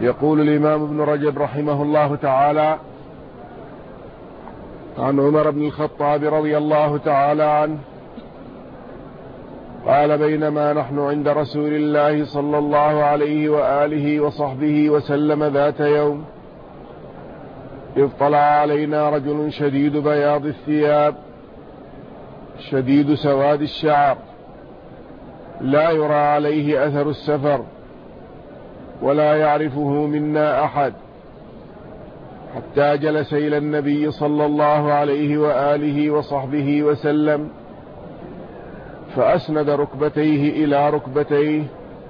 يقول الإمام ابن رجب رحمه الله تعالى عن عمر بن الخطاب رضي الله تعالى عنه قال: بينما نحن عند رسول الله صلى الله عليه وآله وصحبه وسلم ذات يوم، إذ طلع علينا رجل شديد بياض الثياب شديد سواد الشعر، لا يرى عليه أثر السفر، ولا يعرفه منا أحد، حتى جلس إلى النبي صلى الله عليه وآله وصحبه وسلم، فأسند ركبتيه إلى ركبتيه،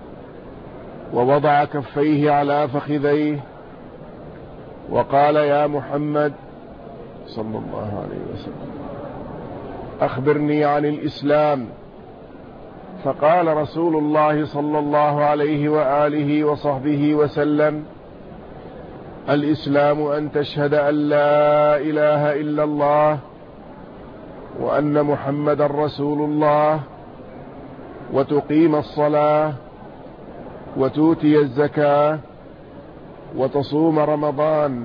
ووضع كفيه على فخذيه، وقال: يا محمد صلى الله عليه وسلم، أخبرني عن الإسلام. فقال رسول الله صلى الله عليه وآله وصحبه وسلم: الإسلام أن تشهد أن لا إله إلا الله وأن محمد رسول الله، وتقيم الصلاة، وتؤتي الزكاة، وتصوم رمضان،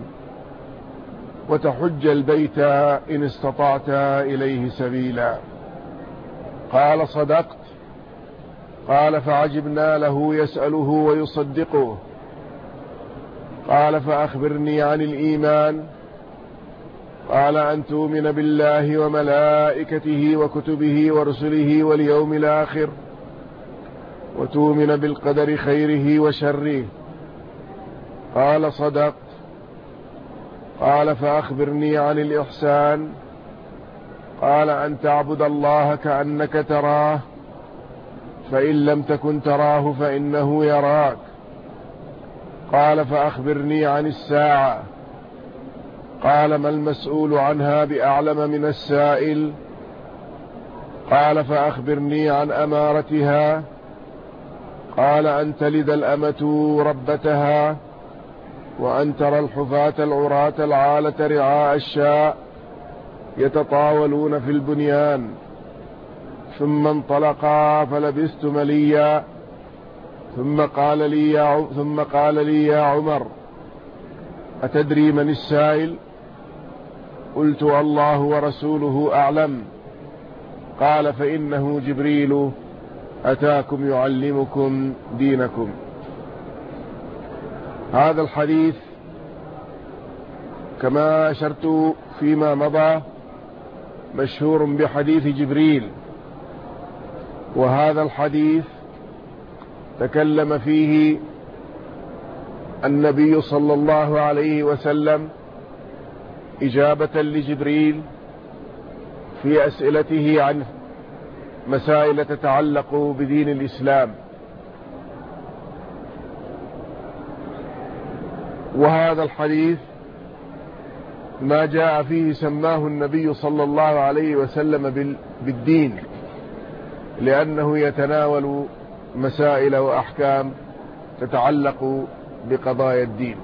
وتحج البيت إن استطعت إليه سبيلا. قال: صدقت. قال: فعجبنا له يسأله ويصدقه. قال: فأخبرني عن الإيمان. قال: أن تؤمن بالله وملائكته وكتبه ورسله واليوم الآخر، وتؤمن بالقدر خيره وشره. قال: صدقت. قال: فأخبرني عن الإحسان. قال: أن تعبد الله كأنك تراه، فإن لم تكن تراه فإنه يراك. قال: فأخبرني عن الساعة. قال: ما المسؤول عنها بأعلم من السائل. قال: فأخبرني عن أمارتها. قال: أن تلد الأمة ربتها، وأن ترى الحفاة العراة العالة رعاء الشاء يتطاولون في البنيان. ثم انطلقا فلبثت مليا، ثم قال لي يا عمر: أتدري من السائل؟ قلت: الله ورسوله أعلم. قال: فإنه جبريل أتاكم يعلمكم دينكم. هذا الحديث كما أشرت فيما مضى مشهور بحديث جبريل، وهذا الحديث تكلم فيه النبي صلى الله عليه وسلم إجابة لجبريل في أسئلته عن مسائل تتعلق بدين الإسلام. وهذا الحديث ما جاء فيه سماه النبي صلى الله عليه وسلم بالدين، لأنه يتناول مسائل وأحكام تتعلق بقضايا الدين.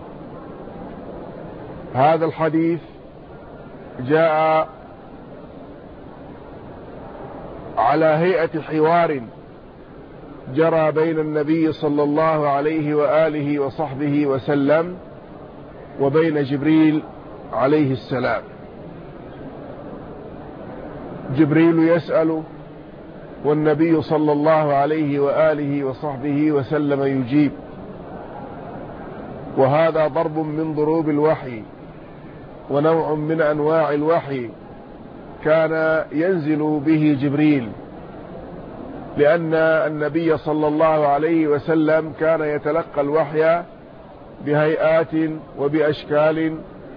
هذا الحديث جاء على هيئة حوار جرى بين النبي صلى الله عليه وآله وصحبه وسلم وبين جبريل عليه السلام. جبريل يسأل والنبي صلى الله عليه وآله وصحبه وسلم يجيب، وهذا ضرب من ضروب الوحي ونوع من أنواع الوحي كان ينزل به جبريل، لأن النبي صلى الله عليه وسلم كان يتلقى الوحي بهيئات وبأشكال،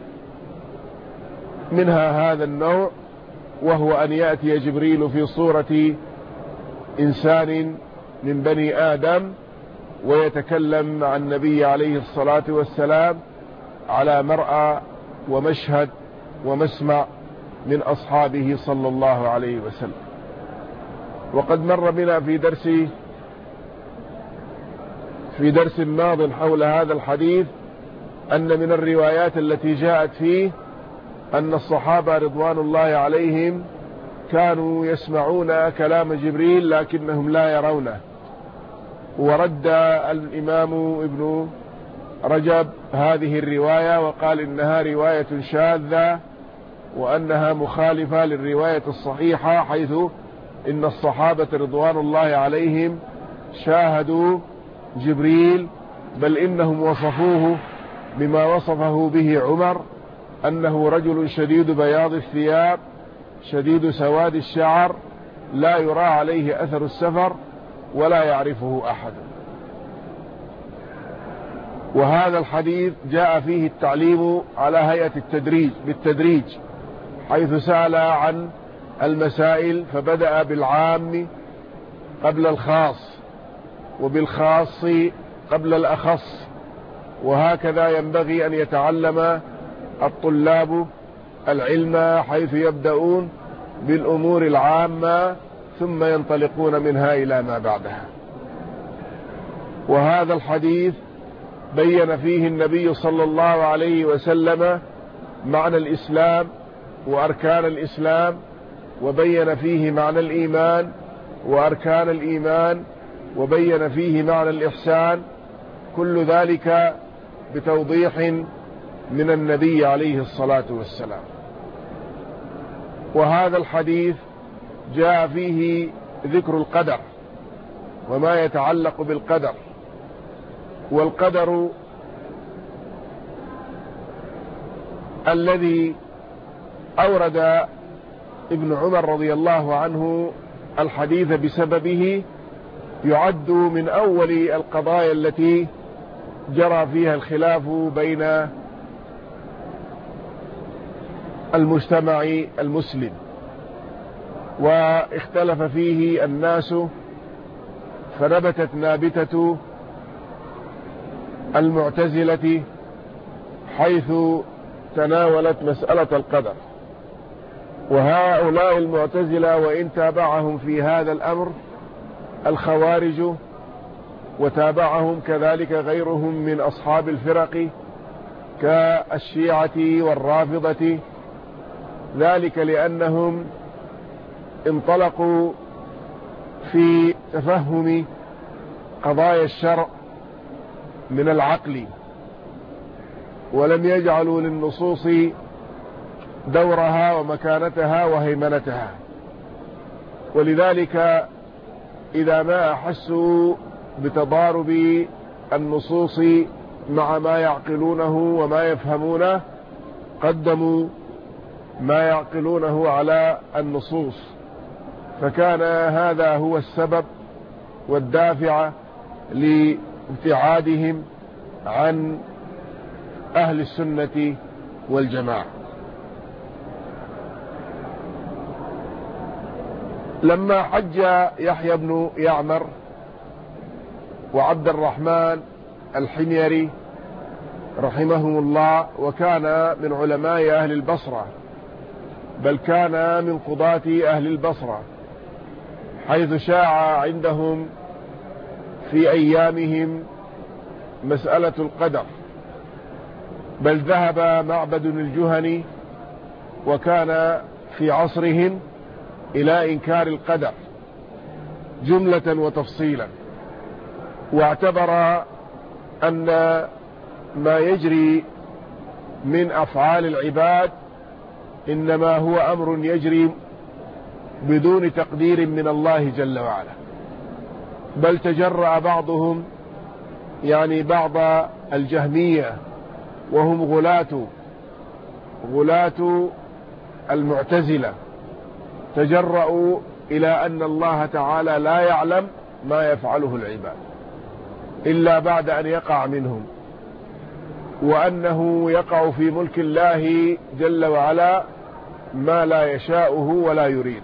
منها هذا النوع، وهو أن يأتي جبريل في صورة إنسان من بني آدم ويتكلم مع النبي عليه الصلاة والسلام على مرأى ومشهد ومسمع من أصحابه صلى الله عليه وسلم. وقد مر بنا في درس ماض حول هذا الحديث أن من الروايات التي جاءت فيه أن الصحابة رضوان الله عليهم كانوا يسمعون كلام جبريل لكنهم لا يرونه. ورد الإمام ابن رجب هذه الرواية وقال إنها رواية شاذة وأنها مخالفة للرواية الصحيحة، حيث إن الصحابة رضوان الله عليهم شاهدوا جبريل، بل إنهم وصفوه بما وصفه به عمر، أنه رجل شديد بياض الثياب شديد سواد الشعر لا يرى عليه أثر السفر ولا يعرفه أحد. وهذا الحديث جاء فيه التعليم على هيئة بالتدريج، حيث سأل عن المسائل فبدأ بالعام قبل الخاص وبالخاص قبل الأخص، وهكذا ينبغي أن يتعلم الطلاب العلم، حيث يبدأون بالأمور العامة ثم ينطلقون منها إلى ما بعدها. وهذا الحديث بين فيه النبي صلى الله عليه وسلم معنى الإسلام وأركان الإسلام، وبين فيه معنى الإيمان وأركان الإيمان، وبين فيه معنى الإحسان، كل ذلك بتوضيح من النبي عليه الصلاة والسلام. وهذا الحديث جاء فيه ذكر القدر وما يتعلق بالقدر. والقدر الذي أورد ابن عمر رضي الله عنه الحديث بسببه يعد من أول القضايا التي جرى فيها الخلاف بين المجتمع المسلم، واختلف فيه الناس، فنبتت نابتة المعتزلة حيث تناولت مسألة القدر. وهؤلاء المعتزلة وإن تابعهم في هذا الأمر الخوارج، وتابعهم كذلك غيرهم من أصحاب الفرق كالشيعة والرافضة، ذلك لأنهم انطلقوا في تفهم قضايا الشرع من العقل، ولم يجعلوا للنصوص دورها ومكانتها وهيمنتها. ولذلك إذا ما أحسوا بتضارب النصوص مع ما يعقلونه وما يفهمونه قدموا ما يعقلونه على النصوص، فكان هذا هو السبب والدافع لابتعادهم عن أهل السنة والجماعة. لما حج يحيى بن يعمر وعبد الرحمن الحميري رحمهم الله، وكان من علماء أهل البصرة، بل كان من قضاة أهل البصرة، حيث شاع عندهم في أيامهم مسألة القدر، بل ذهب معبد الجهني وكان في عصرهم إلى إنكار القدر جملة وتفصيلا، واعتبر أن ما يجري من أفعال العباد إنما هو أمر يجري بدون تقدير من الله جل وعلا. بل تجرأ بعضهم، يعني بعض الجهمية وهم غلاة المعتزلة، تجرؤوا إلى أن الله تعالى لا يعلم ما يفعله العباد إلا بعد أن يقع منهم، وأنه يقع في ملك الله جل وعلا ما لا يشاؤه ولا يريد،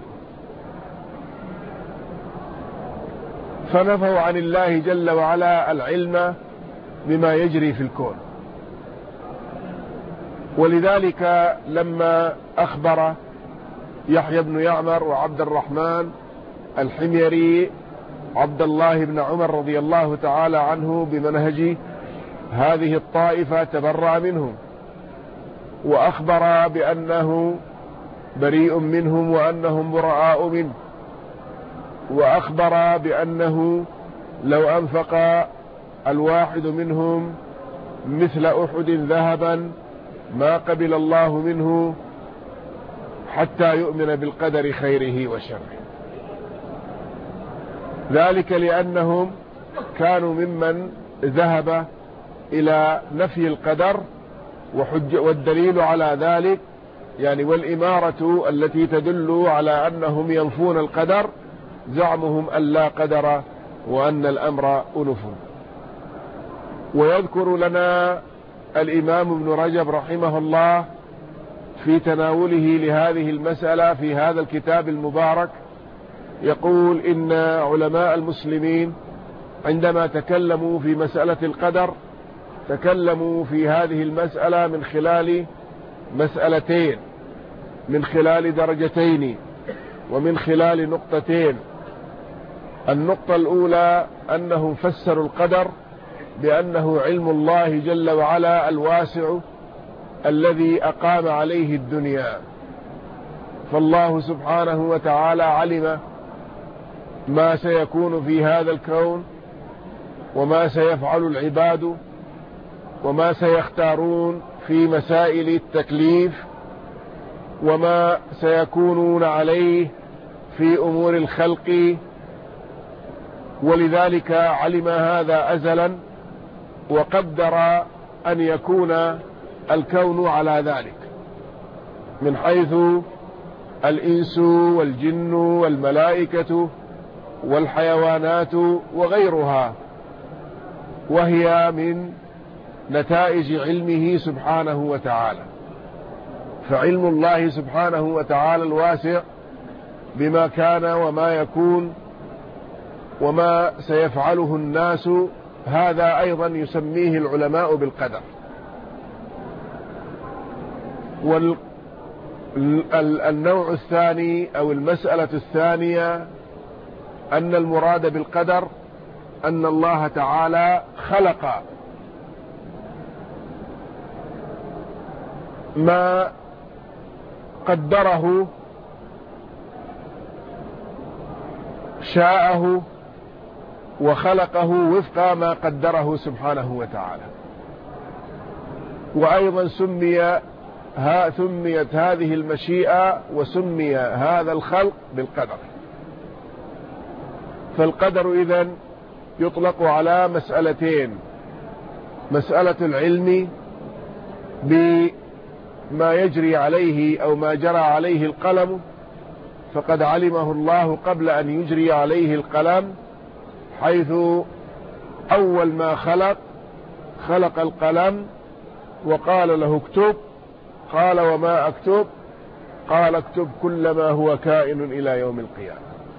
فنفوا عن الله جل وعلا العلم بما يجري في الكون. ولذلك لما أخبر يحيى بن يعمر وعبد الرحمن الحميري عبد الله بن عمر رضي الله تعالى عنه بمنهج هذه الطائفة، تبرأ منهم وأخبر بأنه بريء منهم وأنهم براء منه، وأخبر بأنه لو أنفق الواحد منهم مثل أحد ذهبا ما قبل الله منه حتى يؤمن بالقدر خيره وشره. ذلك لأنهم كانوا ممن ذهب إلى نفي القدر، والدليل على ذلك يعني والإمارة التي تدل على أنهم ينفون القدر زعمهم أن لا قدر وأن الأمر أنف. ويذكر لنا الإمام ابن رجب رحمه الله في تناوله لهذه المسألة في هذا الكتاب المبارك، يقول إن علماء المسلمين عندما تكلموا في مسألة القدر تكلموا في هذه المسألة من خلال مسألتين، من خلال درجتين، ومن خلال نقطتين. النقطة الأولى أنهم فسروا القدر بأنه علم الله جل وعلا الواسع الذي أقام عليه الدنيا، فالله سبحانه وتعالى علم ما سيكون في هذا الكون وما سيفعل العباد وما سيختارون في مسائل التكليف وما سيكونون عليه في أمور الخلق، ولذلك علم هذا أزلا وقدر أن يكون الكون على ذلك من حيث الإنس والجن والملائكة والحيوانات وغيرها، وهي من نتائج علمه سبحانه وتعالى. فعلم الله سبحانه وتعالى الواسع بما كان وما يكون وما سيفعله الناس، هذا أيضا يسميه العلماء بالقدر. والنوع الثاني أو المسألة الثانية أن المراد بالقدر أن الله تعالى خلق ما قدره شاءه وخلقه وفق ما قدره سبحانه وتعالى. وأيضا سميت هذه المشيئة وسمي هذا الخلق بالقدر. فالقدر إذن يطلق على مسألتين: مسألة العلم بما يجري عليه أو ما جرى عليه القلم، فقد علمه الله قبل أن يجري عليه القلم، حيث أول ما خلق القلم وقال له اكتب، قال وما أكتب؟ قال اكتب كل ما هو كائن إلى يوم القيامة.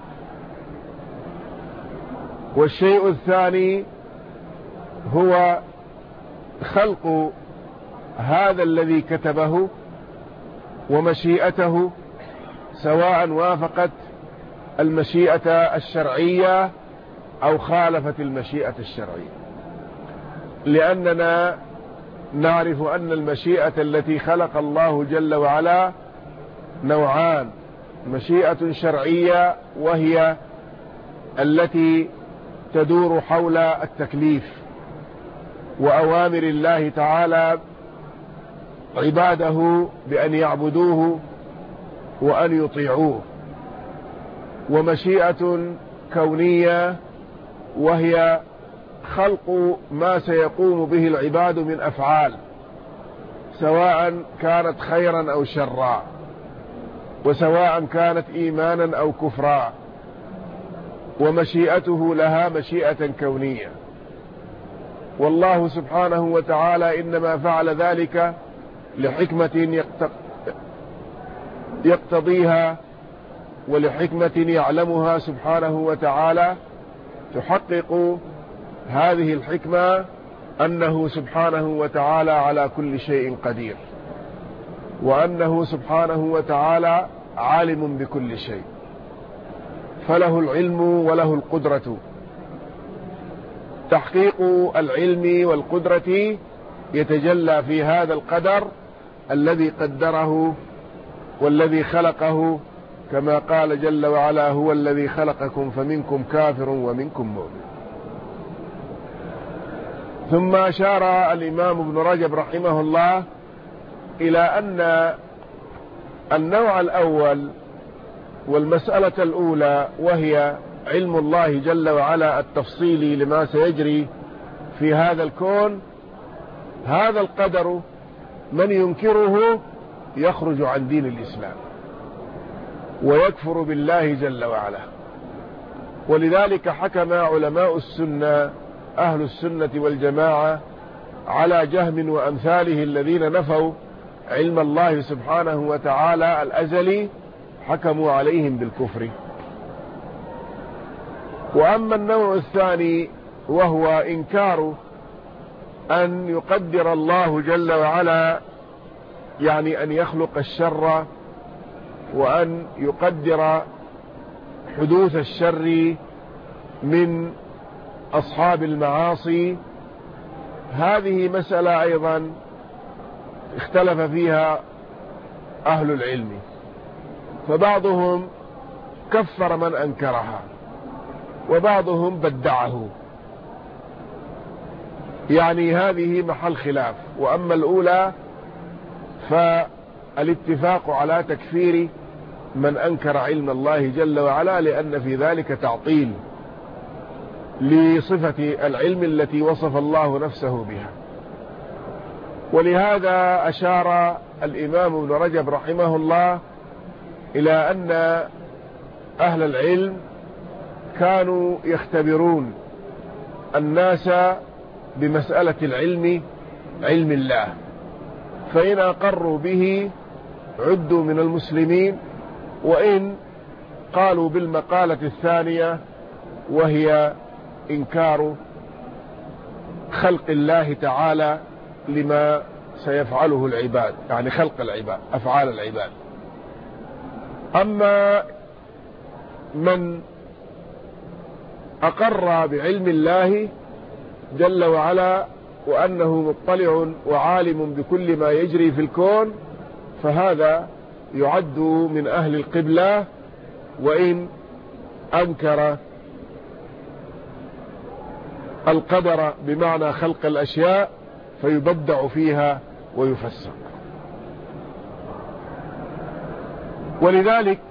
والشيء الثاني هو خلق هذا الذي كتبه ومشيئته، سواء وافقت المشيئة الشرعية أو خالفت المشيئة الشرعية، لأننا نعرف أن المشيئة التي خلق الله جل وعلا نوعان: مشيئة شرعية وهي التي تدور حول التكليف وأوامر الله تعالى عباده بأن يعبدوه وأن يطيعوه، ومشيئة كونية وهي خلق ما سيقوم به العباد من أفعال، سواء كانت خيرا أو شرا، وسواء كانت إيمانا أو كفرا، ومشيئته لها مشيئة كونية. والله سبحانه وتعالى إنما فعل ذلك لحكمة يقتضيها ولحكمة يعلمها سبحانه وتعالى، تحقق هذه الحكمة أنه سبحانه وتعالى على كل شيء قدير، وأنه سبحانه وتعالى عالم بكل شيء، فله العلم وله القدرة. تحقيق العلم والقدرة يتجلى في هذا القدر الذي قدره والذي خلقه، كما قال جل وعلا: هو الذي خلقكم فمنكم كافر ومنكم مؤمن. ثم أشار الإمام ابن رجب رحمه الله إلى أن النوع الأول والمسألة الأولى وهي علم الله جل وعلا التفصيلي لما سيجري في هذا الكون، هذا القدر من ينكره يخرج عن دين الإسلام ويكفر بالله جل وعلا. ولذلك حكم علماء السنة أهل السنة والجماعة على جهم وأمثاله الذين نفوا علم الله سبحانه وتعالى الأزلي، حكموا عليهم بالكفر. وأما النوع الثاني وهو إنكار أن يقدر الله جل وعلا، يعني أن يخلق الشر وأن يقدر حدوث الشر من أصحاب المعاصي، هذه مسألة أيضا اختلف فيها أهل العلم، فبعضهم كفر من أنكرها وبعضهم بدعه، يعني هذه محل خلاف. وأما الأولى فالاتفاق على تكفير من أنكر علم الله جل وعلا، لأن في ذلك تعطيل لصفة العلم التي وصف الله نفسه بها. ولهذا أشار الإمام ابن رجب رحمه الله إلى أن أهل العلم كانوا يختبرون الناس بمسألة العلم، علم الله، فإن أقروا به عدوا من المسلمين، وإن قالوا بالمقالة الثانية وهي إنكار خلق الله تعالى لما سيفعله العباد، يعني خلق العباد، أفعال العباد. أما من أقر بعلم الله جل وعلا وأنه مطلع وعالم بكل ما يجري في الكون، فهذا يعد من أهل القبلة، وإن أنكر القدر بمعنى خلق الأشياء فيبدع فيها ويفسق. ولذلك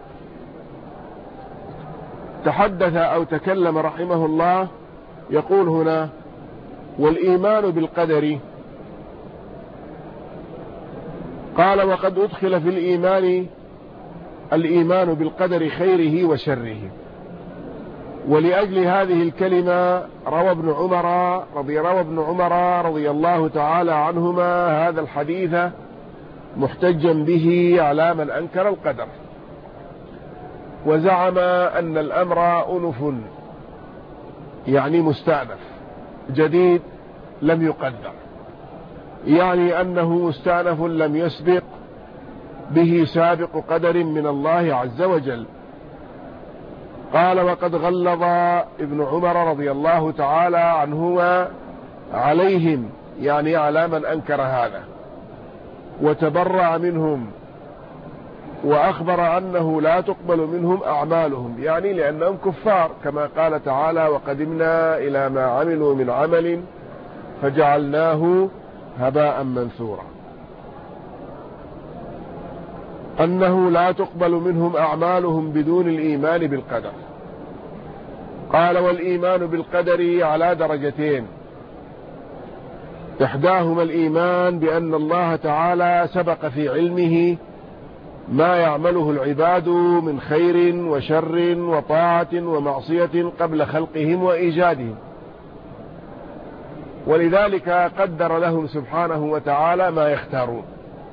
تحدث أو تكلم رحمه الله، يقول هنا: والإيمان بالقدر، قال: وقد أدخل في الإيمان بالقدر خيره وشره. ولأجل هذه الكلمة روى ابن عمر رضي الله تعالى عنهما هذا الحديث محتجا به على من أنكر القدر، وزعم أن الأمر أنف، يعني مستأنف جديد لم يقدر، يعني أنه مستأنف لم يسبق به سابق قدر من الله عز وجل. قال: وقد غلظ ابن عمر رضي الله تعالى عنهما عليهم، يعني على من أنكر هذا، وتبرأ منهم، وأخبر أنه لا تقبل منهم أعمالهم، يعني لأنهم كفار، كما قال تعالى: وقدمنا إلى ما عملوا من عمل فجعلناه هباء منثورا، أنه لا تقبل منهم أعمالهم بدون الإيمان بالقدر. قال: والإيمان بالقدر على درجتين، إحداهما الإيمان بأن الله تعالى سبق في علمه ما يعمله العباد من خير وشر وطاعة ومعصية قبل خلقهم وإيجادهم، ولذلك قدر لهم سبحانه وتعالى ما يختارون.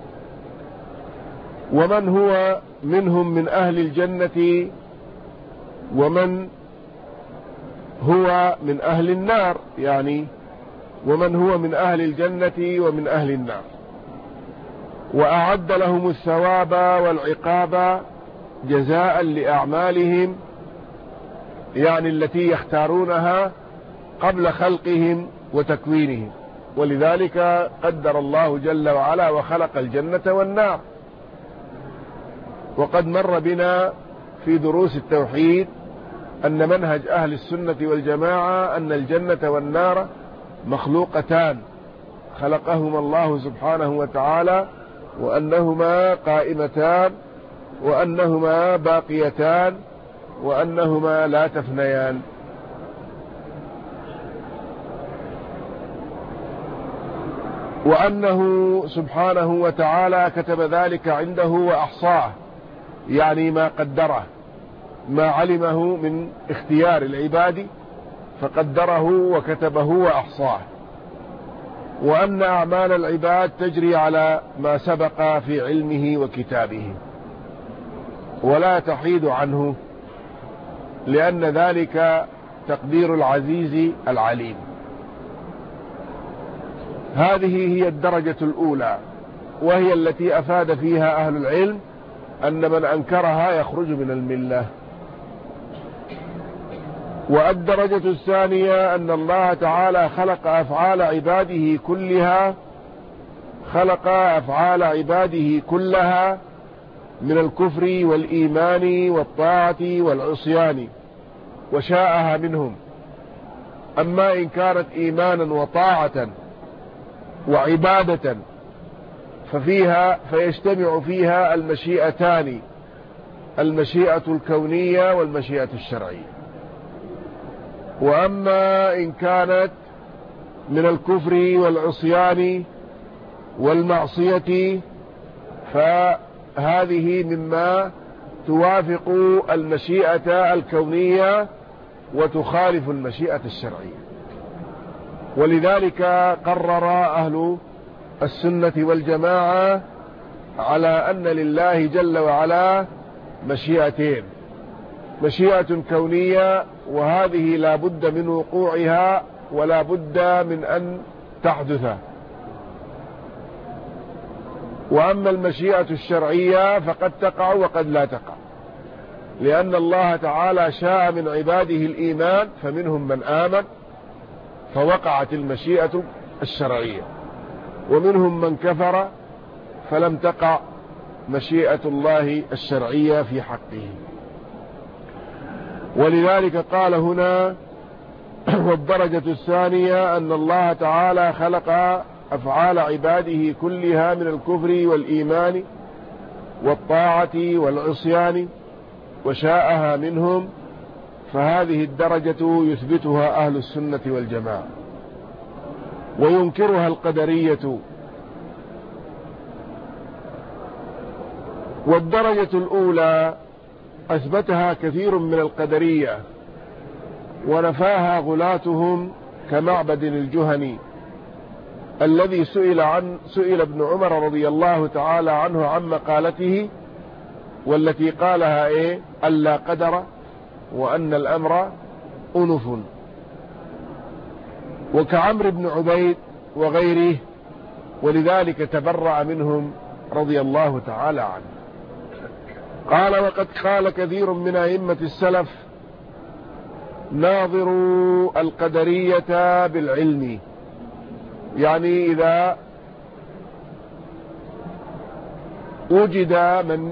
ومن هو منهم من أهل الجنة ومن هو من أهل النار، يعني ومن هو من أهل الجنة ومن أهل النار، وأعد لهم الثواب والعقاب جزاء لأعمالهم، يعني التي يختارونها قبل خلقهم وتكوينهم. ولذلك قدر الله جل وعلا وخلق الجنة والنار. وقد مر بنا في دروس التوحيد أن منهج أهل السنة والجماعة أن الجنة والنار مخلوقتان خلقهما الله سبحانه وتعالى، وأنهما قائمتان، وأنهما باقيتان، وأنهما لا تفنيان. وأنه سبحانه وتعالى كتب ذلك عنده وأحصاه، يعني ما قدره، ما علمه من اختيار العباد فقدره وكتبه وأحصاه. وأن أعمال العباد تجري على ما سبق في علمه وكتابه ولا تحيد عنه، لأن ذلك تقدير العزيز العليم. هذه هي الدرجة الأولى، وهي التي أفاد فيها أهل العلم أن من أنكرها يخرج من الملة. والدرجة الثانية أن الله تعالى خلق أفعال عباده كلها من الكفر والإيمان والطاعة والعصيان وشاءها منهم. أما إن كانت إيمانا وطاعة وعبادة فيجتمع فيها المشيئتان، المشيئة الكونية والمشيئة الشرعية. وأما إن كانت من الكفر والعصيان والمعصية فهذه مما توافق المشيئة الكونية وتخالف المشيئة الشرعية. ولذلك قرر أهل السنة والجماعة على أن لله جل وعلا مشيئتين: مشيئة كونية، وهذه لا بد من وقوعها ولا بد من أن تحدث. وأما المشيئة الشرعية فقد تقع وقد لا تقع، لأن الله تعالى شاء من عباده الإيمان فمنهم من آمن فوقعت المشيئة الشرعية، ومنهم من كفر فلم تقع مشيئة الله الشرعية في حقه. ولذلك قال هنا: والدرجة الثانية أن الله تعالى خلق أفعال عباده كلها من الكفر والإيمان والطاعة والعصيان وشاءها منهم. فهذه الدرجة يثبتها أهل السنة والجماعة، وينكرها القدرية. والدرجة الأولى أثبتها كثير من القدرية ونفاها غلاتهم كمعبد الجهني الذي سئل ابن عمر رضي الله تعالى عنه عن مقالته، والتي قالها ألا قدر وأن الأمر أنف. وكعمر بن عبيد وغيره، ولذلك تبرأ منهم رضي الله تعالى عنه. قال: وقد قال كثير من أئمة السلف: ناظروا القدرية بالعلم. يعني إذا وجد من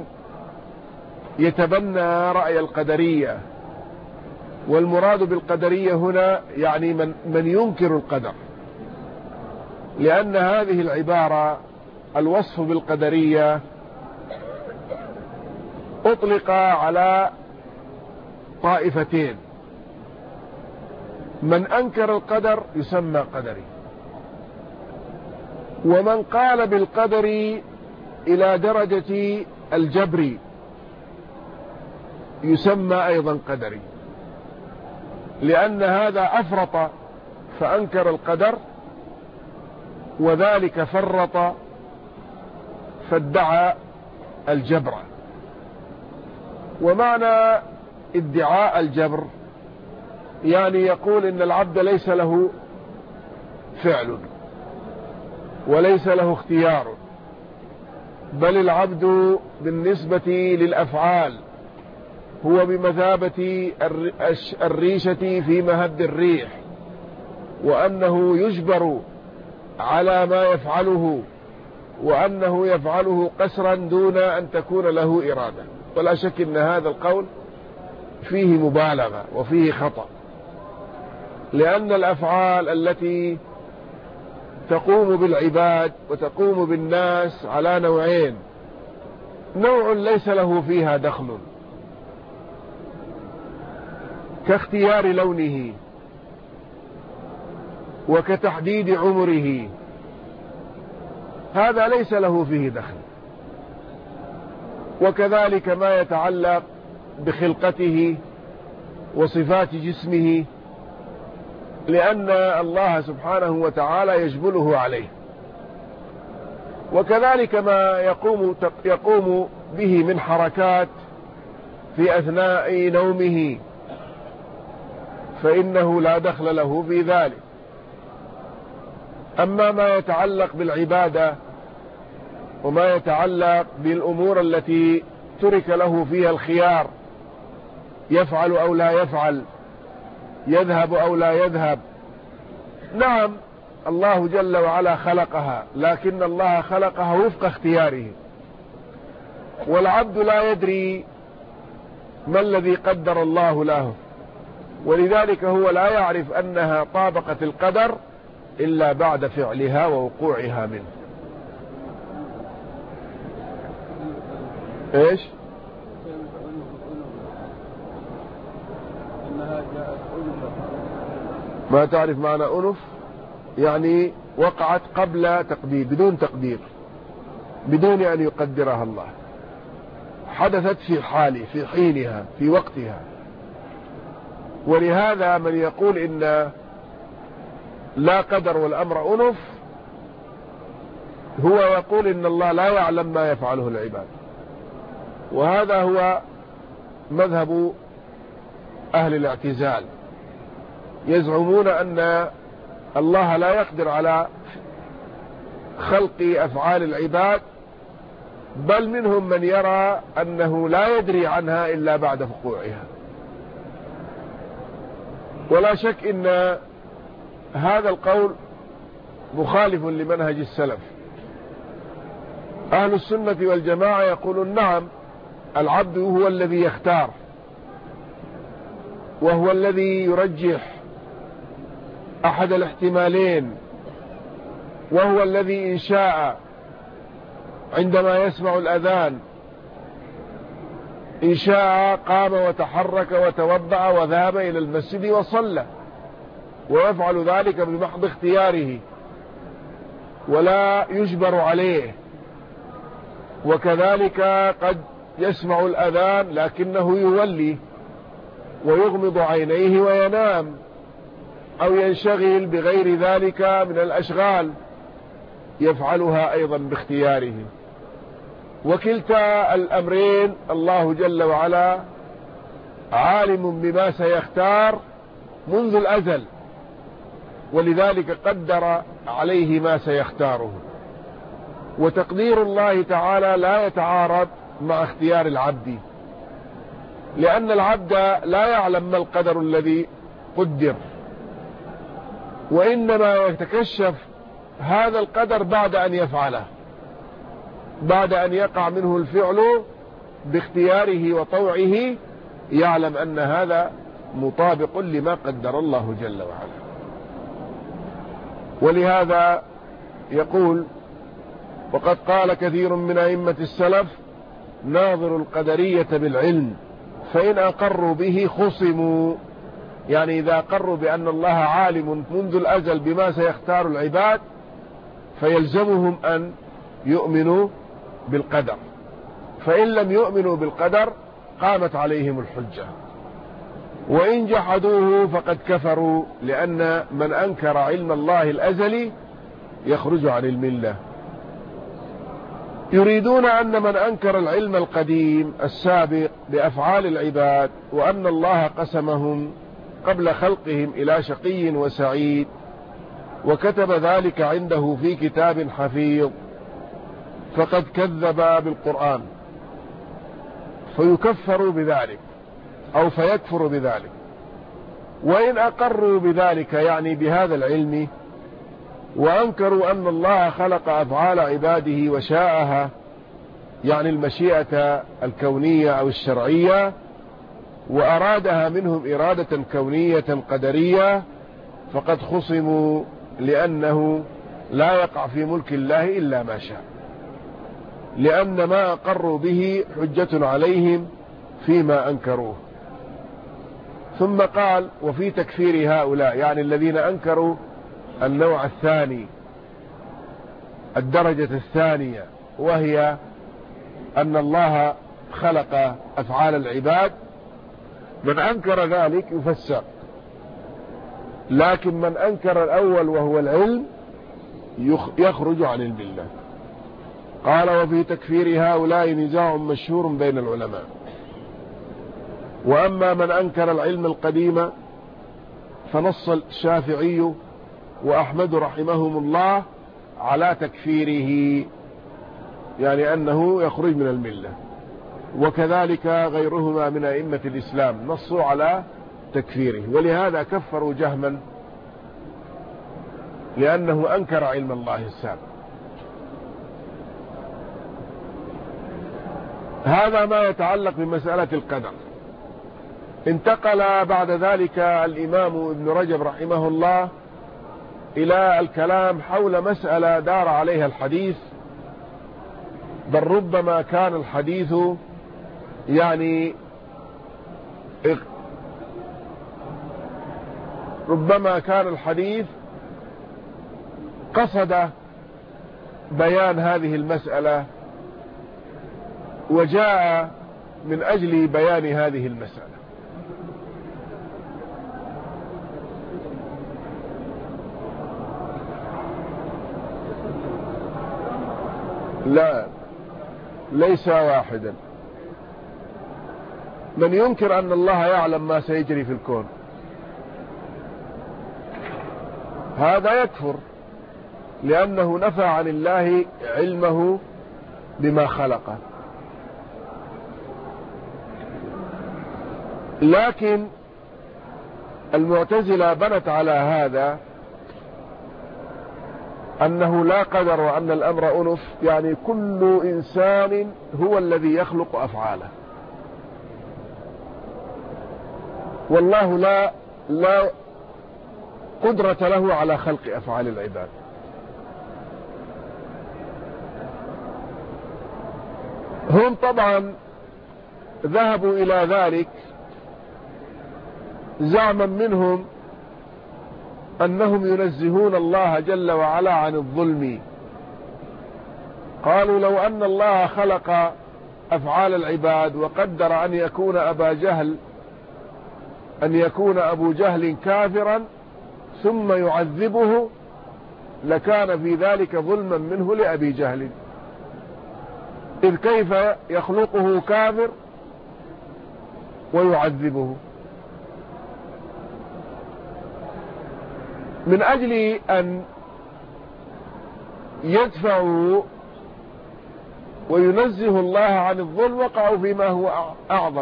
يتبنى رأي القدرية، والمراد بالقدرية هنا يعني من ينكر القدر، لأن هذه العبارة الوصف بالقدرية أطلق على طائفتين: من أنكر القدر يسمى قدري، ومن قال بالقدر إلى درجة الجبر يسمى أيضا قدري، لأن هذا أفرط فأنكر القدر، وذلك فرط فادعى الجبر. ومعنى ادعاء الجبر يعني يقول إن العبد ليس له فعل وليس له اختيار، بل العبد بالنسبة للأفعال هو بمثابة الريشة في مهد الريح، وأنه يجبر على ما يفعله، وأنه يفعله قسرا دون أن تكون له إرادة. ولا شك أن هذا القول فيه مبالغة وفيه خطأ، لأن الأفعال التي تقوم بالعباد وتقوم بالناس على نوعين: نوع ليس له فيها دخل كاختيار لونه وكتحديد عمره، هذا ليس له فيه دخل. وكذلك ما يتعلق بخلقته وصفات جسمه، لأن الله سبحانه وتعالى يجبله عليه. وكذلك ما يقوم به من حركات في أثناء نومه، فإنه لا دخل له في ذلك. أما ما يتعلق بالعبادة وما يتعلق بالأمور التي ترك له فيها الخيار، يفعل أو لا يفعل، يذهب أو لا يذهب، نعم الله جل وعلا خلقها، لكن الله خلقها وفق اختياره، والعبد لا يدري ما الذي قدر الله له، ولذلك هو لا يعرف أنها طابقت القدر إلا بعد فعلها ووقوعها منه. إيش؟ ما تعرف معنى أنف؟ يعني وقعت قبل تقدير، بدون تقدير، بدون أن يقدرها الله، حدثت في حينها في وقتها. ولهذا من يقول إن لا قدر والأمر أنف، هو يقول إن الله لا يعلم ما يفعله العباد، وهذا هو مذهب أهل الاعتزال. يزعمون أن الله لا يقدر على خلق أفعال العباد، بل منهم من يرى أنه لا يدري عنها إلا بعد وقوعها. ولا شك إن هذا القول مخالف لمنهج السلف. أهل السنة والجماعة يقولون نعم، العبد هو الذي يختار، وهو الذي يرجح أحد الاحتمالين، وهو الذي إن شاء عندما يسمع الأذان إن شاء قام وتحرك وتوضأ وذهب إلى المسجد وصلى، ويفعل ذلك بمحض اختياره ولا يجبر عليه. وكذلك قد يسمع الأذان لكنه يولي ويغمض عينيه وينام، أو ينشغل بغير ذلك من الأشغال، يفعلها أيضا باختياره. وكلتا الأمرين الله جل وعلا عالم بما سيختار منذ الأزل، ولذلك قدر عليه ما سيختاره. وتقدير الله تعالى لا يتعارض مع اختيار العبد، لأن العبد لا يعلم ما القدر الذي قدر، وإنما يتكشف هذا القدر بعد أن يفعله، بعد أن يقع منه الفعل باختياره وطوعه، يعلم أن هذا مطابق لما قدر الله جل وعلا. ولهذا يقول: وقد قال كثير من أئمة السلف: ناظر القدرية بالعلم، فإن أقروا به خصموا. يعني إذا أقروا بأن الله عالم منذ الأزل بما سيختار العباد، فيلزمهم أن يؤمنوا بالقدر، فإن لم يؤمنوا بالقدر قامت عليهم الحجة، وإن جحدوه فقد كفروا، لأن من أنكر علم الله الأزلي يخرج عن الملة. يريدون أن من أنكر العلم القديم السابق بأفعال العباد، وأن الله قسمهم قبل خلقهم إلى شقي وسعيد، وكتب ذلك عنده في كتاب حفيظ، فقد كذب بالقرآن، فيكفر بذلك أو فيكفر بذلك. وإن أقروا بذلك يعني بهذا العلم، وأنكروا أن الله خلق أفعال عباده وشاءها، يعني المشيئة الكونية أو الشرعية، وأرادها منهم إرادة كونية قدرية، فقد خصموا، لأنه لا يقع في ملك الله إلا ما شاء، لأن ما أقروا به حجة عليهم فيما أنكروه. ثم قال وفي تكفير هؤلاء، يعني الذين أنكروا النوع الثاني، الدرجة الثانية، وهي أن الله خلق أفعال العباد، من أنكر ذلك يفسر، لكن من أنكر الأول وهو العلم يخرج عن الملة. قال وفي تكفير هؤلاء نزاع مشهور بين العلماء، وأما من أنكر العلم القديم فنص الشافعي وأحمد رحمهم الله على تكفيره، يعني أنه يخرج من الملة، وكذلك غيرهما من أئمة الإسلام نصوا على تكفيره، ولهذا كفروا جهما لأنه أنكر علم الله السابق. هذا ما يتعلق بمسألة القدر. انتقل بعد ذلك الإمام ابن رجب رحمه الله إلى الكلام حول مسألة دار عليها الحديث، بل ربما كان الحديث يعني قصد بيان هذه المسألة وجاء من أجل بيان هذه المسألة. لا، ليس واحدا. من ينكر أن الله يعلم ما سيجري في الكون هذا يكفر، لأنه نفى عن الله علمه بما خلقه. لكن المعتزلة بنت على هذا أنه لا قدر وأن الأمر أنف، يعني كل إنسان هو الذي يخلق أفعاله، والله لا قدرة له على خلق أفعال العباد. هم طبعا ذهبوا إلى ذلك زعما منهم أنهم ينزهون الله جل وعلا عن الظلم. قالوا لو أن الله خلق أفعال العباد وقدر أن يكون أبو جهل كافرا ثم يعذبه لكان في ذلك ظلما منه لأبي جهل، إذ كيف يخلقه كافر ويعذبه؟ من أجل أن يدفعوا وينزه الله عن الظلم وقعوا فيما هو أعظم،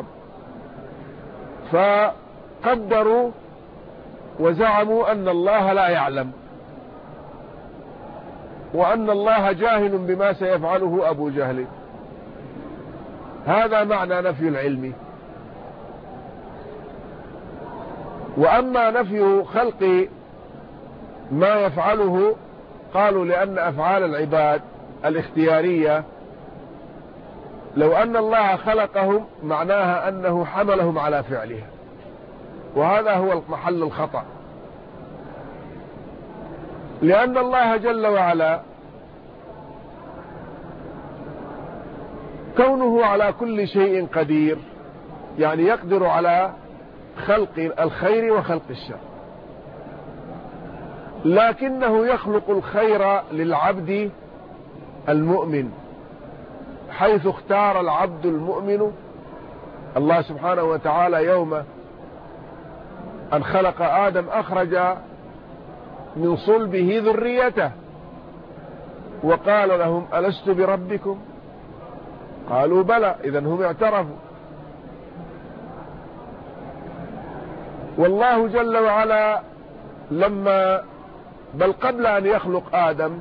فقدروا وزعموا أن الله لا يعلم، وأن الله جاهل بما سيفعله أبو جهل. هذا معنى نفي العلم. وأما نفي خلق ما يفعله قالوا لأن أفعال العباد الاختيارية لو أن الله خلقهم معناها أنه حملهم على فعلها، وهذا هو محل الخطأ، لأن الله جل وعلا كونه على كل شيء قدير، يعني يقدر على خلق الخير وخلق الشر، لكنه يخلق الخير للعبد المؤمن، حيث اختار العبد المؤمن الله سبحانه وتعالى يوم أن خلق آدم أخرج من صلبه ذريته وقال لهم ألست بربكم؟ قالوا بلى، إذن هم اعترفوا. والله جل وعلا بل قبل أن يخلق آدم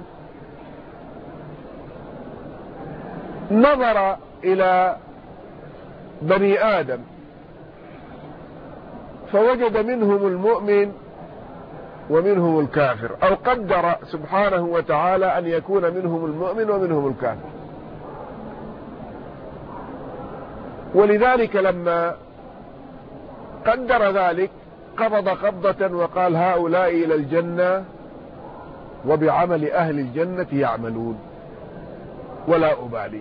نظر إلى بني آدم فوجد منهم المؤمن ومنهم الكافر، أو قدر سبحانه وتعالى أن يكون منهم المؤمن ومنهم الكافر. ولذلك لما قدر ذلك قبض قبضة وقال هؤلاء إلى الجنة وبعمل أهل الجنة يعملون ولا أبالي،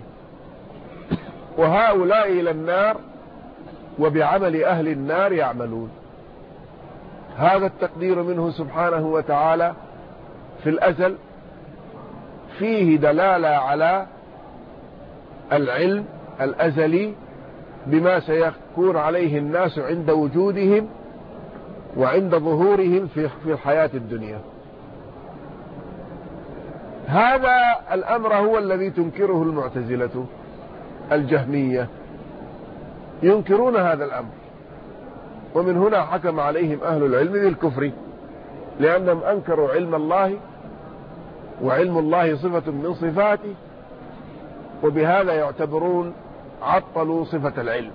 وهؤلاء إلى النار وبعمل أهل النار يعملون. هذا التقدير منه سبحانه وتعالى في الأزل فيه دلالة على العلم الأزلي بما سيكون عليه الناس عند وجودهم وعند ظهورهم في الحياة الدنيا. هذا الأمر هو الذي تنكره المعتزلة الجهمية، ينكرون هذا الأمر، ومن هنا حكم عليهم أهل العلم بالكفر، لأنهم أنكروا علم الله، وعلم الله صفة من صفاته، وبهذا يعتبرون عطلوا صفة العلم.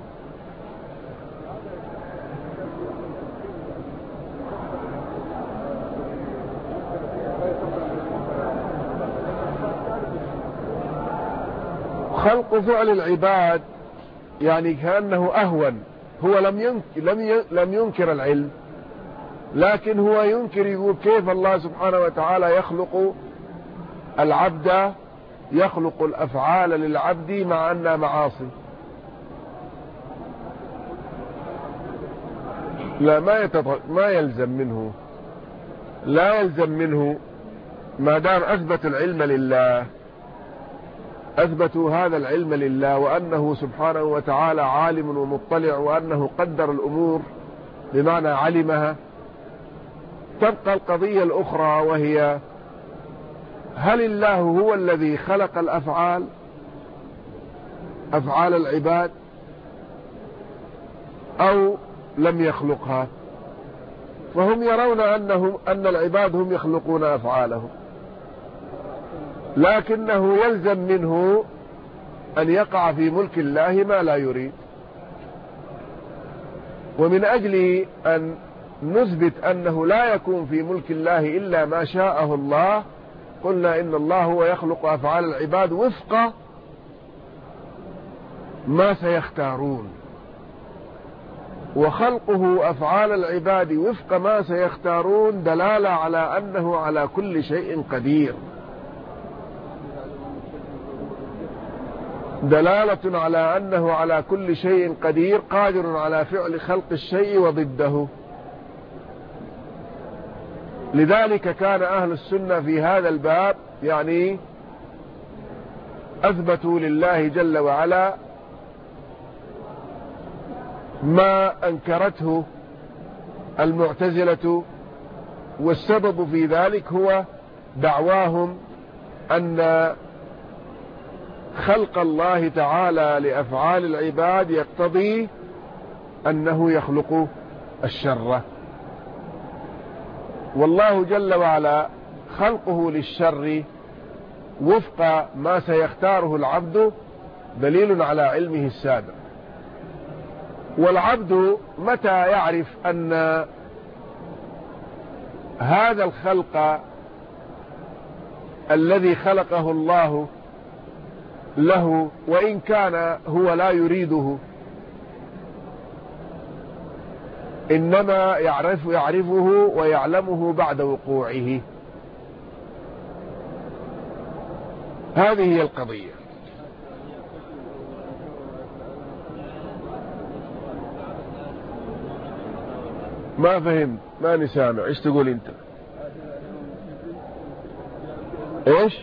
خلق فعل العباد يعني كأنه أهون، هو لم ينكر العلم، لكن هو ينكر، يقول كيف الله سبحانه وتعالى يخلق العبد، يخلق الأفعال للعبد مع أنها معاصي. لا، ما يلزم منه، لا يلزم منه ما دام أثبت العلم لله، أثبتوا هذا العلم لله، وأنه سبحانه وتعالى عالم ومطلع، وأنه قدر الأمور بمعنى علمها. تبقى القضية الأخرى، وهي هل الله هو الذي خلق الأفعال، أفعال العباد، أو لم يخلقها؟ فهم يرون أن العباد هم يخلقون أفعالهم، لكنه يلزم منه أن يقع في ملك الله ما لا يريد. ومن أجل أن نثبت أنه لا يكون في ملك الله إلا ما شاءه الله، قلنا إن الله هو يخلق أفعال العباد وفق ما سيختارون، وخلقه أفعال العباد وفق ما سيختارون دلالة على أنه على كل شيء قدير، دلالة على أنه على كل شيء قدير، قادر على فعل خلق الشيء وضده. لذلك كان أهل السنة في هذا الباب يعني أثبتوا لله جل وعلا ما أنكرته المعتزلة، والسبب في ذلك هو دعواهم أن خلق الله تعالى لأفعال العباد يقتضي أنه يخلق الشر، والله جل وعلا خلقه للشر وفق ما سيختاره العبد دليل على علمه السابق. والعبد متى يعرف أن هذا الخلق الذي خلقه الله له، وإن كان هو لا يريده، إنما يعرفه ويعلمه بعد وقوعه. هذه هي القضية. ما فهمت، ماني سامع، ايش تقول انت؟ ايش؟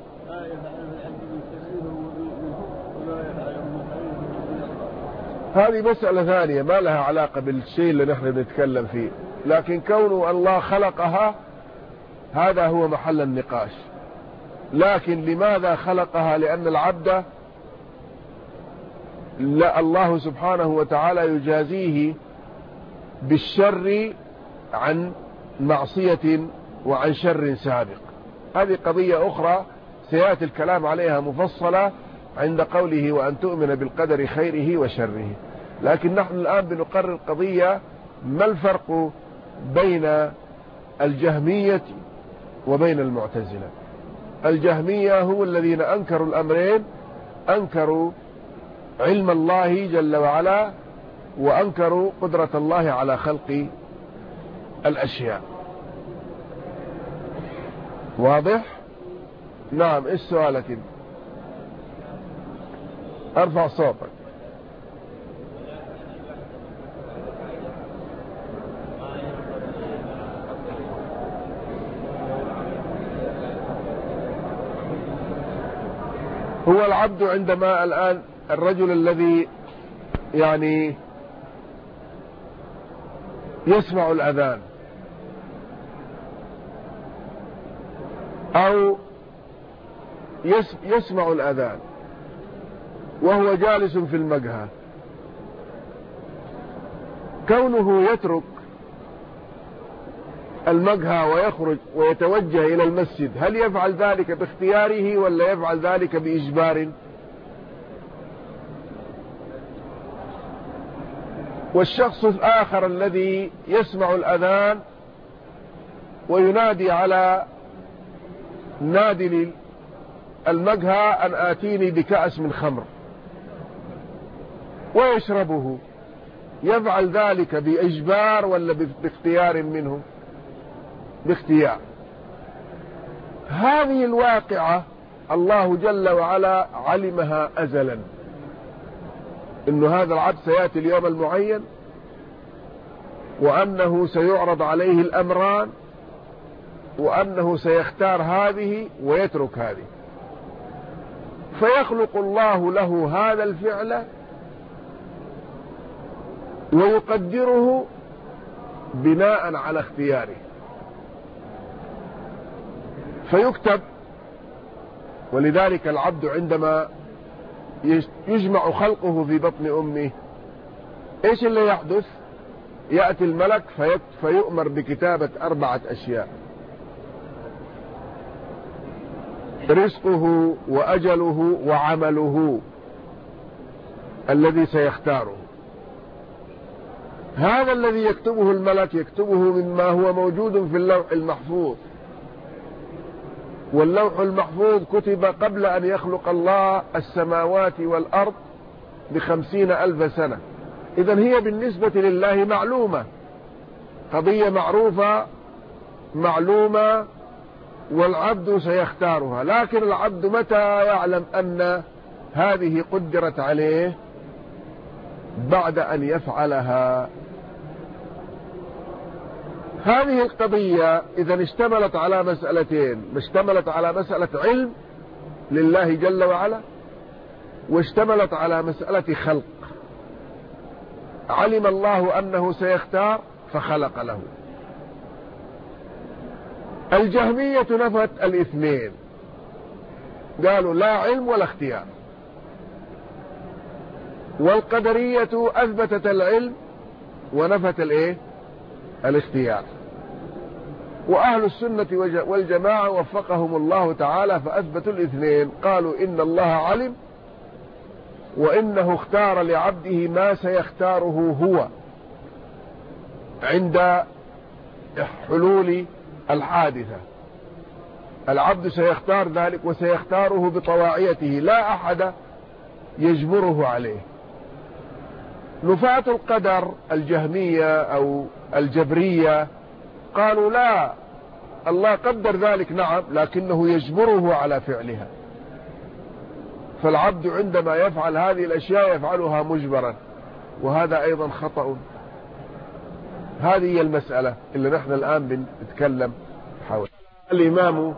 هذه مسألة ثانية ما لها علاقة بالشيء اللي نحن نتكلم فيه، لكن كونه الله خلقها هذا هو محل النقاش. لكن لماذا خلقها؟ لأن العبد لا، الله سبحانه وتعالى يجازيه بالشر عن معصية وعن شر سابق. هذه قضية أخرى سيأتي الكلام عليها مفصلة عند قوله وأن تؤمن بالقدر خيره وشره. لكن نحن الآن بنقرر قضية: ما الفرق بين الجهمية وبين المعتزلة. الجهمية هم الذين أنكروا الأمرين، أنكروا علم الله جل وعلا وأنكروا قدرة الله على خلق الأشياء. واضح؟ نعم. إيش سؤالك انت؟ ارفع صوتك. هو العبد عندما الآن الرجل الذي يعني يسمع الأذان أو يسمع الأذان وهو جالس في المقهى، كونه يترك المقهى ويخرج ويتوجه إلى المسجد، هل يفعل ذلك باختياره ولا يفعل ذلك بإجبار؟ والشخص الآخر الذي يسمع الأذان وينادي على نادي المقهى أن آتيني بكأس من خمر ويشربه، يفعل ذلك بإجبار ولا باختيار منه؟ باختيار. هذه الواقعة الله جل وعلا علمها أزلا، إن هذا العبد سيأتي اليوم المعين وأنه سيعرض عليه الأمران وأنه سيختار هذه ويترك هذه، فيخلق الله له هذا الفعل ويقدره بناء على اختياره، فيكتب. ولذلك العبد عندما يجمع خلقه في بطن أمه إيش اللي يحدث؟ يأتي الملك فيؤمر بكتابة 4 أشياء: رزقه وأجله وعمله الذي سيختاره. هذا الذي يكتبه الملك يكتبه مما هو موجود في اللوح المحفوظ، واللوح المحفوظ كتب قبل أن يخلق الله السماوات والأرض ب50,000 سنة. إذن هي بالنسبة لله معلومة، قضية معروفة معلومة، والعبد سيختارها. لكن العبد متى يعلم أن هذه قدرت عليه؟ بعد أن يفعلها. هذه القضية إذا اشتملت على مسألتين: اشتملت على مسألة علم لله جل وعلا، واشتملت على مسألة خلق. علم الله أنه سيختار فخلق له. الجهمية نفت الاثنين، قالوا لا علم ولا اختيار، والقدرية أثبتت العلم ونفت الاختيار. وأهل السنة والجماعة وفقهم الله تعالى فأثبتوا الاثنين، قالوا إن الله علم وإنه اختار لعبده ما سيختاره هو عند حلول الحادثة. العبد سيختار ذلك وسيختاره بطواعيته، لا أحد يجبره عليه. نفاة القدر الجهمية أو الجبرية قالوا لا، الله قدر ذلك نعم، لكنه يجبره على فعلها. فالعبد عندما يفعل هذه الأشياء يفعلها مجبرا، وهذا أيضا خطأ. هذه هي المسألة اللي نحن الآن بنتكلم حول. الإمام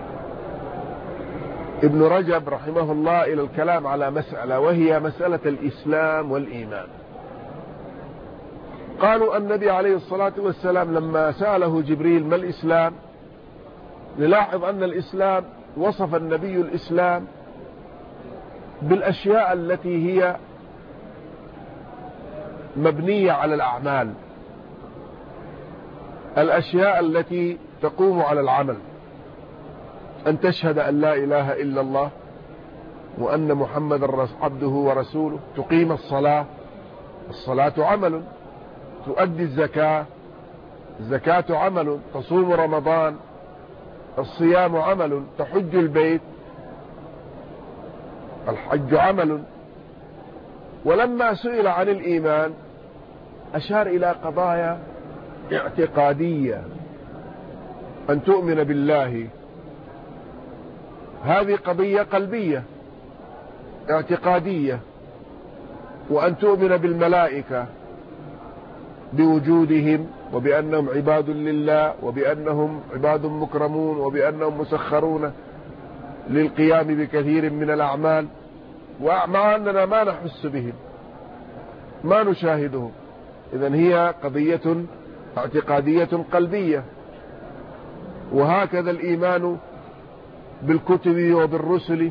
ابن رجب رحمه الله إلى الكلام على مسألة، وهي مسألة الإسلام والإيمان. قالوا النبي عليه الصلاة والسلام لما سأله جبريل ما الإسلام، نلاحظ أن الإسلام وصف النبي الإسلام بالأشياء التي هي مبنية على الأعمال، الأشياء التي تقوم على العمل، أن تشهد أن لا إله إلا الله وأن محمد عبده ورسوله، تقيم الصلاة، الصلاة عمل، تؤدي الزكاة، الزكاة عمل، تصوم رمضان، الصيام عمل، تحج البيت، الحج عمل. ولما سئل عن الإيمان أشار إلى قضايا اعتقادية، أن تؤمن بالله، هذه قضية قلبية اعتقادية، وأن تؤمن بالملائكة بوجودهم وبأنهم عباد لله وبأنهم عباد مكرمون وبأنهم مسخرون للقيام بكثير من الأعمال، ومع أننا ما نحس بهم ما نشاهدهم. إذن هي قضية اعتقادية قلبية. وهكذا الإيمان بالكتب وبالرسل،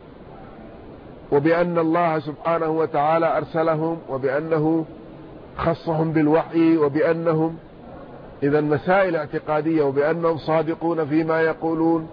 وبأن الله سبحانه وتعالى أرسلهم، وبأنه خصهم بالوحي، وبأنهم إذا مسائل اعتقادية، وبأنهم صادقون فيما يقولون.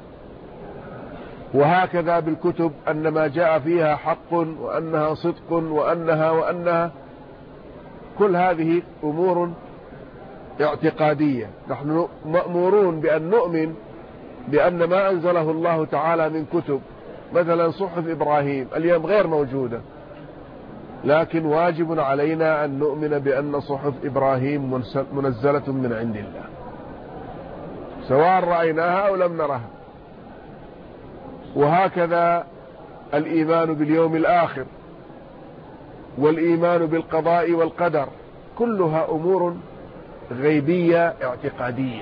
وهكذا بالكتب أن ما جاء فيها حق وأنها صدق وأنها كل هذه أمور اعتقادية. نحن مأمورون بأن نؤمن بأن ما أنزله الله تعالى من كتب، مثلا صحف إبراهيم اليوم غير موجودة، لكن واجب علينا أن نؤمن بأن صحف إبراهيم منزلة من عند الله، سواء رأيناها أو لم نرها. وهكذا الإيمان باليوم الآخر والإيمان بالقضاء والقدر، كلها أمور غيبية اعتقادية.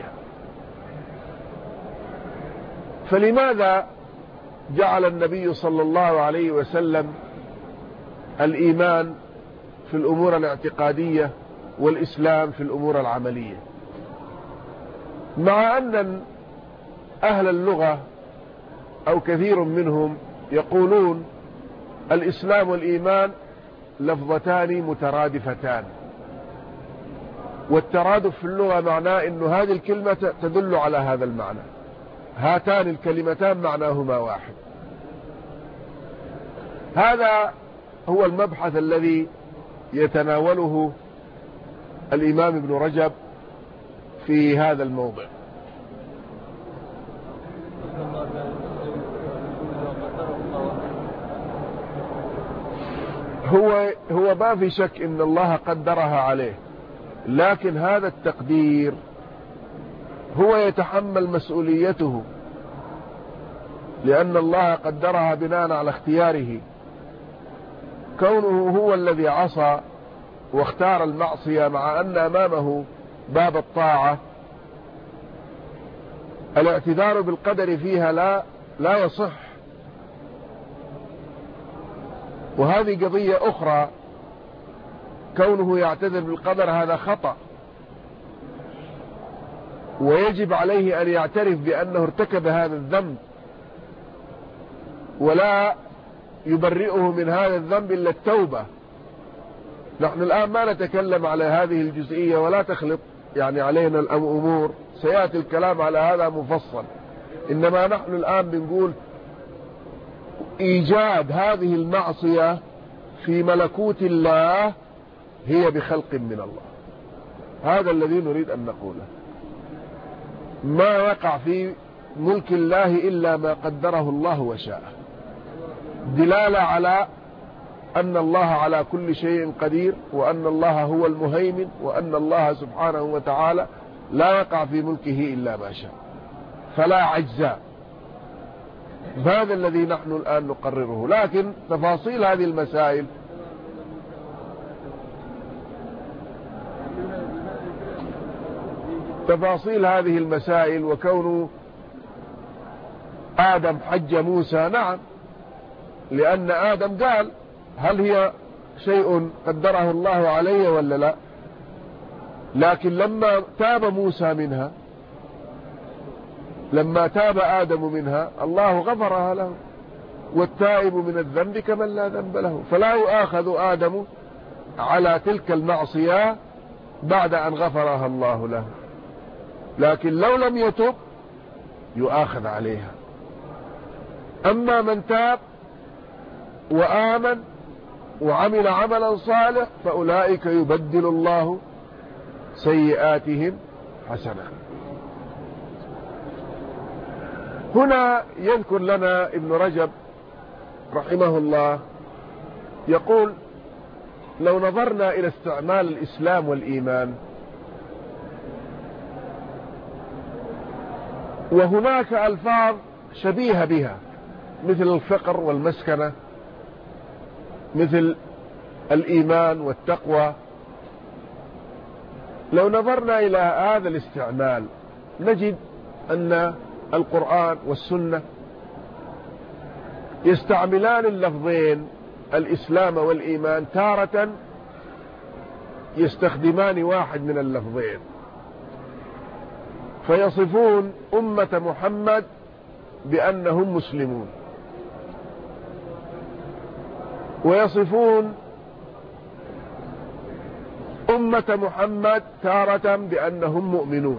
فلماذا جعل النبي صلى الله عليه وسلم الإيمان في الأمور الاعتقادية والإسلام في الأمور العملية، مع أن أهل اللغة أو كثير منهم يقولون الإسلام والإيمان لفظتان مترادفتان، والترادف في اللغة معناه أن هذه الكلمة تدل على هذا المعنى، هاتان الكلمتان معناهما واحد. هذا هو المبحث الذي يتناوله الإمام ابن رجب في هذا الموضع. هو ما في شك إن الله قدرها عليه، لكن هذا التقدير هو يتحمل مسؤوليته، لأن الله قدرها بناء على اختياره. كونه هو الذي عصى واختار المعصية مع أن أمامه باب الطاعة، الاعتذار بالقدر فيها لا يصح. وهذه قضية أخرى، كونه يعتذر بالقدر هذا خطأ، ويجب عليه أن يعترف بأنه ارتكب هذا الذنب، ولا يبرئه من هذا الذنب إلا التوبة. نحن الآن ما نتكلم على هذه الجزئية ولا تخلط يعني علينا الأمور، سيأتي الكلام على هذا مفصل. إنما نحن الآن بنقول إيجاد هذه المعصية في ملكوت الله هي بخلق من الله، هذا الذي نريد أن نقوله. ما وقع في ملك الله إلا ما قدره الله وشاءه، دلالة على أن الله على كل شيء قدير، وأن الله هو المهيمن، وأن الله سبحانه وتعالى لا يقع في ملكه إلا ما شاء، فلا عجزاء. هذا الذي نحن الآن نقرره. لكن تفاصيل هذه المسائل وكون آدم حج موسى، نعم، لأن آدم قال هل هي شيء قدره الله عليه ولا لا؟ لكن لما تاب موسى منها، لما تاب آدم منها، الله غفرها له، والتائب من الذنب كمن لا ذنب له. فلا يؤاخذ آدم على تلك المعصية بعد أن غفرها الله له، لكن لو لم يتب يؤاخذ عليها. أما من تاب وآمن وعمل عملا صالح فأولئك يبدل الله سيئاتهم حسنة. هنا يذكر لنا ابن رجب رحمه الله يقول: لو نظرنا إلى استعمال الإسلام والإيمان، وهناك ألفاظ شبيهة بها مثل الفقر والمسكنة، مثل الإيمان والتقوى، لو نظرنا إلى هذا الاستعمال نجد أن القرآن والسنة يستعملان اللفظين الإسلام والإيمان، تارة يستخدمان واحد من اللفظين، فيصفون أمة محمد بأنهم مسلمون، ويصفون أمة محمد تارة بأنهم مؤمنون،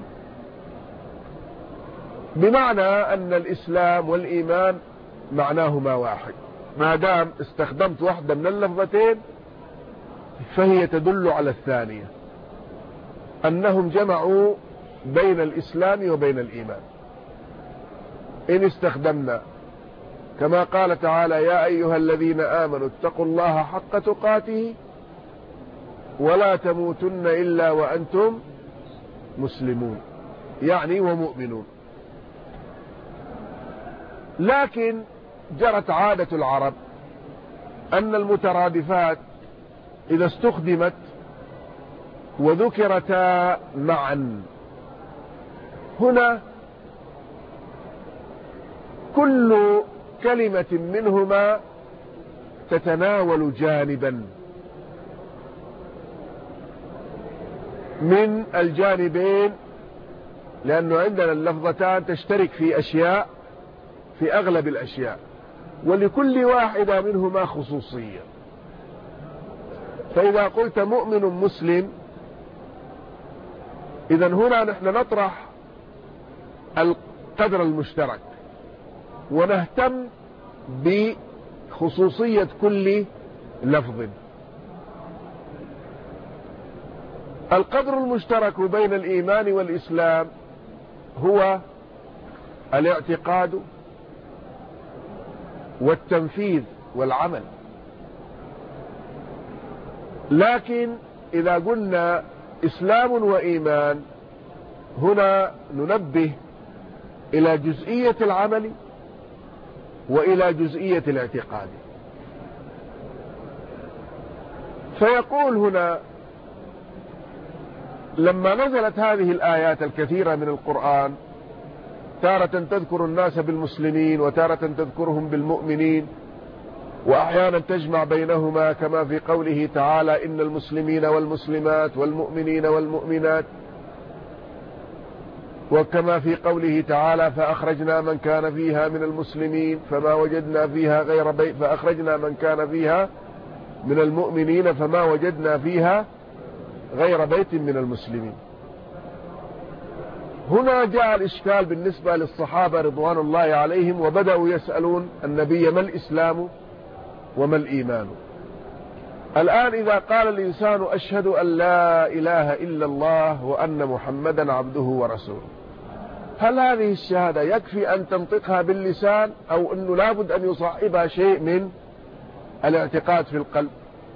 بمعنى أن الإسلام والإيمان معناهما واحد. ما دام استخدمت واحدة من اللفظتين فهي تدل على الثانية، أنهم جمعوا بين الإسلام وبين الإيمان. إن استخدمنا كما قال تعالى: يا أيها الذين آمنوا اتقوا الله حق تقاته ولا تموتن إلا وأنتم مسلمون، يعني ومؤمنون. لكن جرت عادة العرب أن المترادفات إذا استخدمت وذكرتا معا، هنا كل كلمة منهما تتناول جانبا من الجانبين، لأنه عندنا اللفظتان تشترك في أشياء، في أغلب الأشياء، ولكل واحدة منهما خصوصية. فإذا قلت مؤمن مسلم، إذن هنا نحن نطرح القدر المشترك ونهتم بخصوصية كل لفظ. القدر المشترك بين الإيمان والإسلام هو الاعتقاد والتنفيذ والعمل. لكن إذا قلنا إسلام وإيمان، هنا ننبه إلى جزئية العمل وإلى جزئية الاعتقاد. فيقول هنا: لما نزلت هذه الآيات الكثيرة من القرآن، تارة تذكر الناس بالمسلمين وتارة تذكرهم بالمؤمنين، وأحيانا تجمع بينهما، كما في قوله تعالى: إن المسلمين والمسلمات والمؤمنين والمؤمنات، وكما في قوله تعالى: فأخرجنا من كان فيها من المسلمين فما وجدنا فيها غير بيت، فأخرجنا من كان فيها من المؤمنين فما وجدنا فيها غير بيت من المسلمين. هنا جاء الإشكال بالنسبة للصحابة رضوان الله عليهم، وبدأوا يسألون النبي: ما الإسلام وما الإيمان؟ الآن إذا قال الإنسان: أشهد أن لا إله إلا الله وأن محمدا عبده ورسوله، هل هذه الشهادة يكفي أن تنطقها باللسان، أو أنه لابد أن يصاحبها شيء من الاعتقاد في القلب؟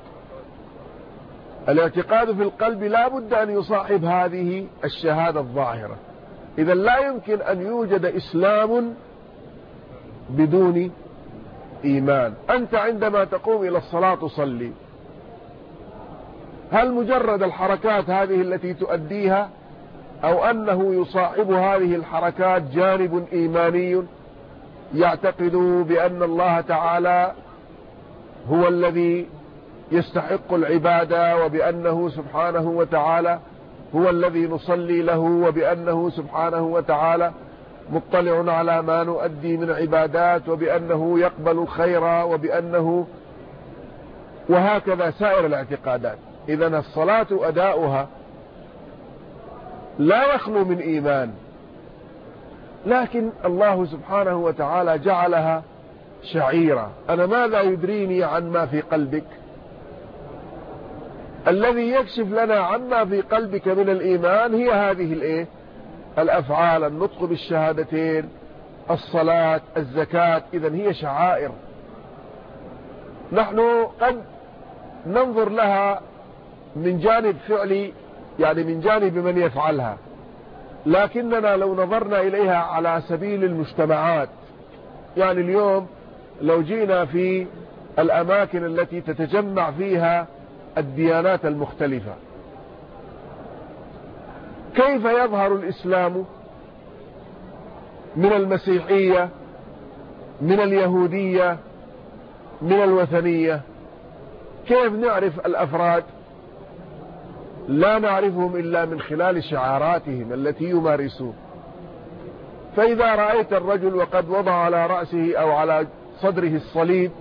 الاعتقاد في القلب لابد أن يصاحب هذه الشهادة الظاهرة. إذا لا يمكن أن يوجد إسلام بدون إيمان. أنت عندما تقوم إلى الصلاة تصلي، هل مجرد الحركات هذه التي تؤديها، أو أنه يصاحب هذه الحركات جانب إيماني يعتقد بأن الله تعالى هو الذي يستحق العبادة، وبأنه سبحانه وتعالى هو الذي نصلي له، وبأنه سبحانه وتعالى مطلع على ما نؤدي من عبادات، وبأنه يقبل الخير، وبأنه، وهكذا سائر الاعتقادات. إذن الصلاة أداؤها لا يخلو من إيمان، لكن الله سبحانه وتعالى جعلها شعيرة. أنا ماذا يدريني عن ما في قلبك؟ الذي يكشف لنا عما في قلبك من الإيمان هي هذه الأفعال، النطق بالشهادتين، الصلاة، الزكاة، إذن هي شعائر. نحن قد ننظر لها من جانب فعلي، يعني من جانب من يفعلها، لكننا لو نظرنا إليها على سبيل المجتمعات، يعني اليوم لو جينا في الأماكن التي تتجمع فيها الديانات المختلفة، كيف يظهر الإسلام من المسيحية، من اليهودية، من الوثنية؟ كيف نعرف الأفراد؟ لا نعرفهم إلا من خلال شعاراتهم التي يمارسون. فإذا رأيت الرجل وقد وضع على رأسه أو على صدره الصليب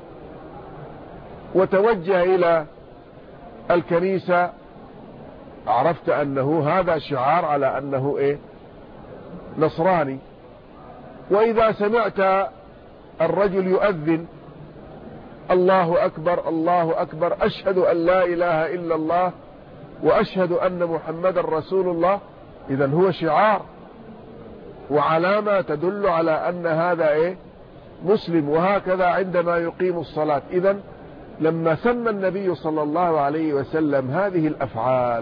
وتوجه إلى الكنيسة، عرفت أنه هذا شعار على أنه نصراني. وإذا سمعت الرجل يؤذن الله أكبر الله أكبر، أشهد أن لا إله إلا الله وأشهد أن محمد رسول الله، إذن هو شعار وعلامة تدل على أن هذا مسلم. وهكذا عندما يقيم الصلاة. إذن لما سمى النبي صلى الله عليه وسلم هذه الأفعال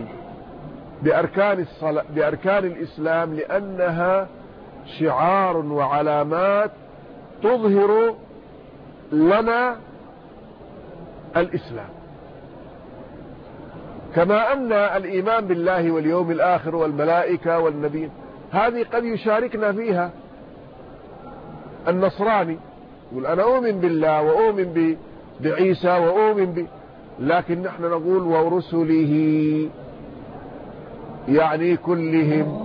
بأركان الإسلام لأنها شعار وعلامات تظهر لنا الإسلام، كما أن الإيمان بالله واليوم الآخر والملائكة والنبي هذه قد يشاركنا فيها. النصراني يقول أنا أؤمن بالله وأؤمن بعيسى وأؤمن لكن نحن نقول ورسله، يعني كلهم.